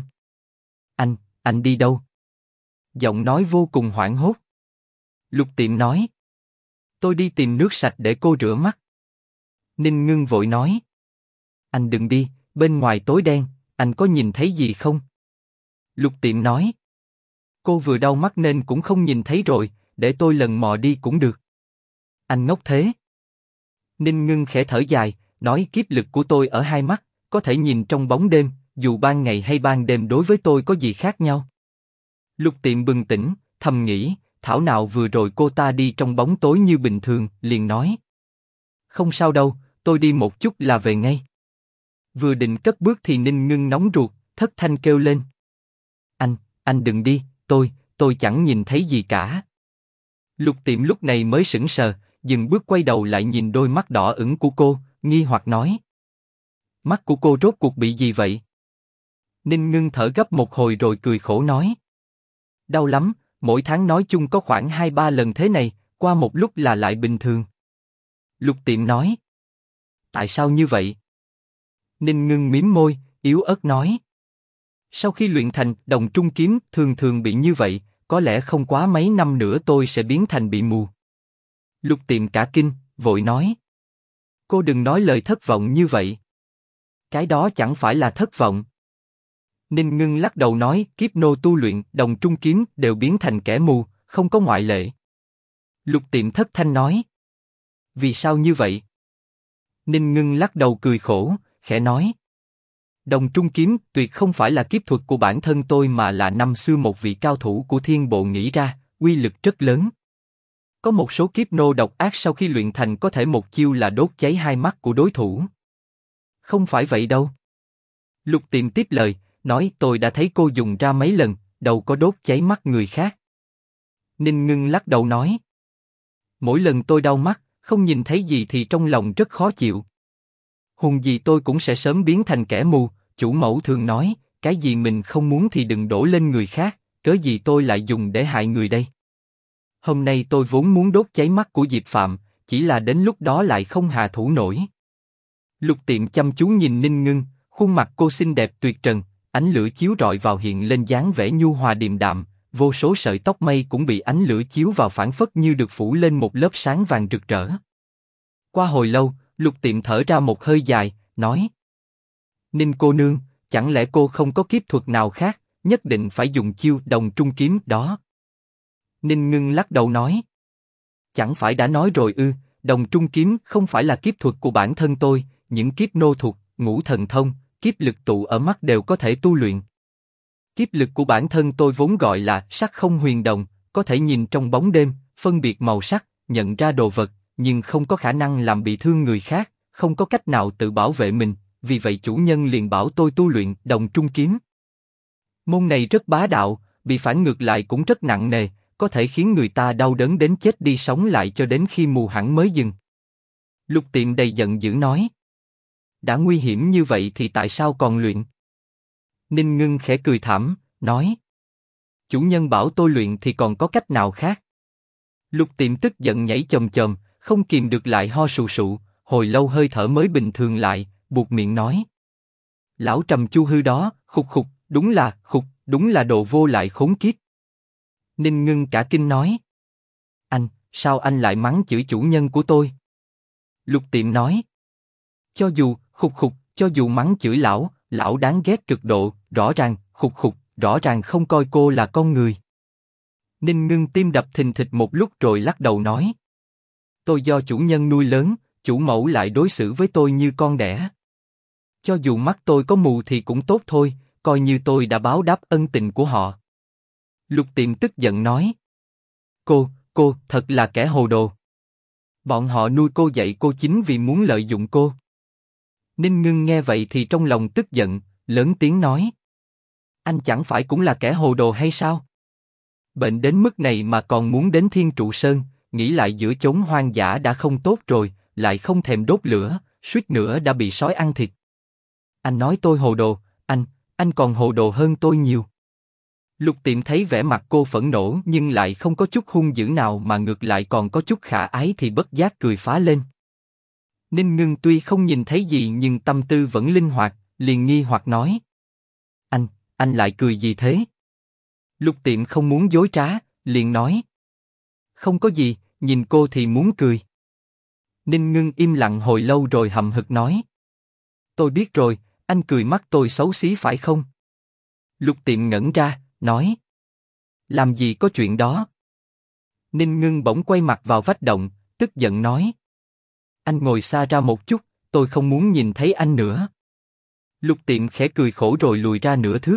Anh đi đâu? Giọng nói vô cùng hoảng hốt. Lục Tiệm nói: Tôi đi tìm nước sạch để cô rửa mắt. Ninh Ngưng vội nói: Anh đừng đi, bên ngoài tối đen, anh có nhìn thấy gì không? Lục Tiệm nói: Cô vừa đau mắt nên cũng không nhìn thấy rồi, để tôi lần mò đi cũng được. Anh ngốc thế. Ninh Ngưng khẽ thở dài, nói: Kiếp lực của tôi ở hai mắt, có thể nhìn trong bóng đêm, dù ban ngày hay ban đêm đối với tôi có gì khác nhau. Lục Tiệm bừng tỉnh, thầm nghĩ, thảo nào vừa rồi cô ta đi trong bóng tối như bình thường, liền nói: Không sao đâu, tôi đi một chút là về ngay. Vừa định cất bước thì Ninh Ngưng nóng ruột, thất thanh kêu lên: Anh đừng đi, tôi chẳng nhìn thấy gì cả. Lục Tiệm lúc này mới sững sờ, dừng bước quay đầu lại nhìn đôi mắt đỏ ửng của cô, nghi hoặc nói: Mắt của cô rốt cuộc bị gì vậy? Ninh Ngưng thở gấp một hồi rồi cười khổ nói: Đau lắm, mỗi tháng nói chung có khoảng 2-3 lần thế này, qua một lúc là lại bình thường. Lục Tiệm nói: Tại sao như vậy? Ninh Ngưng mím môi, yếu ớt nói: Sau khi luyện thành đồng trung kiếm thường thường bị như vậy, có lẽ không quá mấy năm nữa tôi sẽ biến thành bị mù. Lục Tiệm cả kinh, vội nói: Cô đừng nói lời thất vọng như vậy. Cái đó chẳng phải là thất vọng. Ninh Ngưng lắc đầu nói: Kiếp nô tu luyện đồng trung kiếm đều biến thành kẻ mù, không có ngoại lệ. Lục Tiệm thất thanh nói: Vì sao như vậy? Ninh Ngưng lắc đầu cười khổ, khẽ nói: Đồng trung kiếm tuyệt không phải là kiếp thuật của bản thân tôi mà là năm xưa một vị cao thủ của thiên bộ nghĩ ra, uy lực rất lớn. Có một số kiếp nô độc ác sau khi luyện thành có thể một chiêu là đốt cháy hai mắt của đối thủ. Không phải vậy đâu. Lục Tiệm tiếp lời, nói: Tôi đã thấy cô dùng ra mấy lần, đâu có đốt cháy mắt người khác. Ninh Ngưng lắc đầu nói: Mỗi lần tôi đau mắt, không nhìn thấy gì thì trong lòng rất khó chịu. Hùng gì tôi cũng sẽ sớm biến thành kẻ mù, chủ mẫu thường nói, cái gì mình không muốn thì đừng đổ lên người khác, cớ gì tôi lại dùng để hại người đây. Hôm nay tôi vốn muốn đốt cháy mắt của Diệp Phạm, chỉ là đến lúc đó lại không hạ thủ nổi. Lục Tiệm chăm chú nhìn Ninh Ngưng, khuôn mặt cô xinh đẹp tuyệt trần, ánh lửa chiếu rọi vào hiện lên dáng vẻ nhu hòa điềm đạm, vô số sợi tóc mây cũng bị ánh lửa chiếu vào phảng phất như được phủ lên một lớp sáng vàng rực rỡ. Qua hồi lâu, Lục Tiệm thở ra một hơi dài, nói: Ninh cô nương, chẳng lẽ cô không có kiếp thuật nào khác, nhất định phải dùng chiêu đồng trung kiếm đó? Ninh Ngưng lắc đầu nói: Chẳng phải đã nói rồi ư, đồng trung kiếm không phải là kiếp thuật của bản thân tôi, những kiếp nô thuật, ngũ thần thông, kiếp lực tụ ở mắt đều có thể tu luyện. Kiếp lực của bản thân tôi vốn gọi là sắc không huyền đồng, có thể nhìn trong bóng đêm, phân biệt màu sắc, nhận ra đồ vật, nhưng không có khả năng làm bị thương người khác, không có cách nào tự bảo vệ mình, vì vậy chủ nhân liền bảo tôi tu luyện đồng trung kiếm. Môn này rất bá đạo, bị phản ngược lại cũng rất nặng nề, có thể khiến người ta đau đớn đến chết đi sống lại cho đến khi mù hẳn mới dừng. Lục Tiệm đầy giận dữ nói. Đã nguy hiểm như vậy thì tại sao còn luyện? Ninh Ngưng khẽ cười thảm, nói. Chủ nhân bảo tôi luyện thì còn có cách nào khác? Lục Tiệm tức giận nhảy chồm chồm, không kìm được lại ho sù sụ, hồi lâu hơi thở mới bình thường lại, buột miệng nói. Lão Trầm Chu hư đó, khục khục, đúng là đồ vô lại khốn kiếp. Ninh Ngưng cả kinh nói. Anh, sao anh lại mắng chửi chủ nhân của tôi? Lục Tiệm nói. Cho dù mắng chửi lão đáng ghét cực độ, rõ ràng không coi cô là con người. Ninh Ngưng tim đập thình thịch một lúc rồi lắc đầu nói. Tôi do chủ nhân nuôi lớn, chủ mẫu lại đối xử với tôi như con đẻ. Cho dù mắt tôi có mù thì cũng tốt thôi, coi như tôi đã báo đáp ân tình của họ. Lục Tiệm tức giận nói. Cô thật là kẻ hồ đồ. Bọn họ nuôi cô dạy cô chính vì muốn lợi dụng cô. Ninh Ngưng nghe vậy thì trong lòng tức giận, lớn tiếng nói. Anh chẳng phải cũng là kẻ hồ đồ hay sao? Bệnh đến mức này mà còn muốn đến Thiên Trụ Sơn, nghĩ lại giữa chốn hoang dã đã không tốt rồi, lại không thèm đốt lửa, suýt nữa đã bị sói ăn thịt. Anh nói tôi hồ đồ, anh còn hồ đồ hơn tôi nhiều. Lục Tiệm thấy vẻ mặt cô phẫn nộ nhưng lại không có chút hung dữ nào mà ngược lại còn có chút khả ái thì bất giác cười phá lên. Ninh Ngưng tuy không nhìn thấy gì nhưng tâm tư vẫn linh hoạt, liền nghi hoặc nói. Anh lại cười gì thế? Lục Tiệm không muốn dối trá, liền nói. Không có gì, nhìn cô thì muốn cười. Ninh Ngưng im lặng hồi lâu rồi hậm hực nói. Tôi biết rồi, anh cười mắt tôi xấu xí phải không? Lục Tiệm ngẩn ra, nói. Làm gì có chuyện đó? Ninh Ngưng bỗng quay mặt vào vách động, tức giận nói. Anh ngồi xa ra một chút, tôi không muốn nhìn thấy anh nữa. Lục Tiệm khẽ cười khổ rồi lùi ra nửa thước.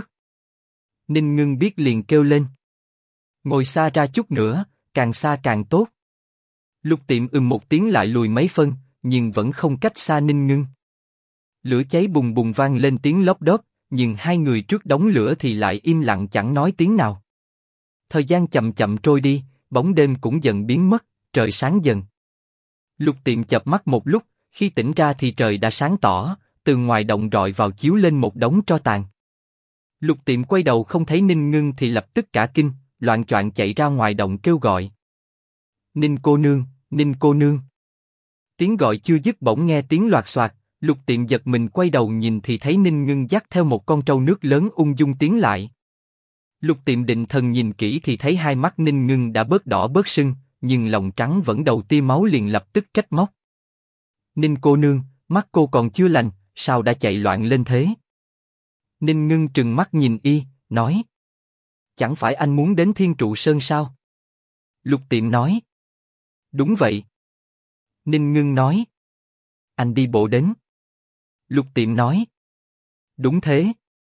Ninh Ngưng biết liền kêu lên. Ngồi xa ra chút nữa, càng xa càng tốt. Lục Tiệm một tiếng lại lùi mấy phân, nhưng vẫn không cách xa Ninh Ngưng. Lửa cháy bùng bùng vang lên tiếng lốp đốp, nhưng hai người trước đống lửa thì lại im lặng chẳng nói tiếng nào. Thời gian chậm chậm trôi đi, bóng đêm cũng dần biến mất, trời sáng dần. Lục Tiệm chợp mắt một lúc, khi tỉnh ra thì trời đã sáng tỏ, từ ngoài động rọi vào chiếu lên một đống tro tàn. Lục Tiệm quay đầu không thấy Ninh Ngưng thì lập tức cả kinh, loạng choạng chạy ra ngoài động kêu gọi. Ninh cô nương, Ninh cô nương. Tiếng gọi chưa dứt bỗng nghe tiếng loạt xoạt, Lục Tiệm giật mình quay đầu nhìn thì thấy Ninh Ngưng dắt theo một con trâu nước lớn ung dung tiến lại. Lục Tiệm định thần nhìn kỹ thì thấy hai mắt Ninh Ngưng đã bớt đỏ bớt sưng, nhưng lòng trắng vẫn đầu tia máu liền lập tức trách móc. Ninh cô nương, mắt cô còn chưa lành, sao đã chạy loạn lên thế? Ninh Ngưng trừng mắt nhìn y, nói. Chẳng phải anh muốn đến Thiên Trụ Sơn sao? Lục Tiệm nói. Đúng vậy. Ninh Ngưng nói. Anh đi bộ đến. Lục Tiệm nói. Đúng thế.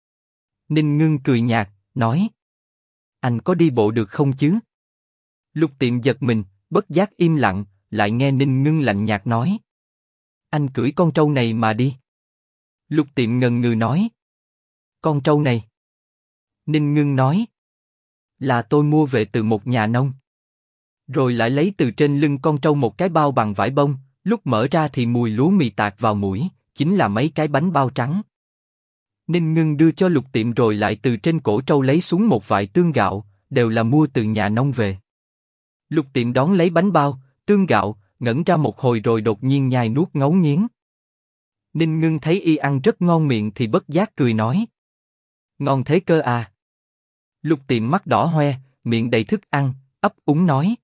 Ninh Ngưng cười nhạt, nói. Anh có đi bộ được không chứ? Lục Tiệm giật mình, bất giác im lặng, lại nghe Ninh Ngưng lạnh nhạt nói. Anh cưỡi con trâu này mà đi. Lục Tiệm ngần ngừ nói. Con trâu này. Ninh Ngưng nói. Là tôi mua về từ một nhà nông. Rồi lại lấy từ trên lưng con trâu một cái bao bằng vải bông, lúc mở ra thì mùi lúa mì tạt vào mũi, chính là mấy cái bánh bao trắng. Ninh Ngưng đưa cho Lục Tiệm rồi lại từ trên cổ trâu lấy xuống một vài tương gạo, đều là mua từ nhà nông về. Lục Tiệm đón lấy bánh bao, tương gạo, ngẩn ra một hồi rồi đột nhiên nhai nuốt ngấu nghiến. Ninh Ngưng thấy y ăn rất ngon miệng thì bất giác cười nói. Ngon thế cơ à? Lục Tiệm mắt đỏ hoe, miệng đầy thức ăn, ấp úng nói.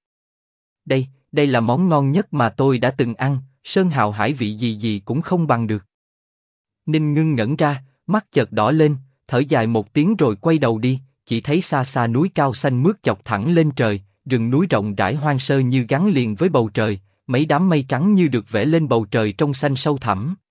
Đây là món ngon nhất mà tôi đã từng ăn, sơn hào hải vị gì gì cũng không bằng được. Ninh Ngưng ngẩn ra, mắt chợt đỏ lên, thở dài một tiếng rồi quay đầu đi, chỉ thấy xa xa núi cao xanh mướt chọc thẳng lên trời, rừng núi rộng rãi hoang sơ như gắn liền với bầu trời, mấy đám mây trắng như được vẽ lên bầu trời trong xanh sâu thẳm.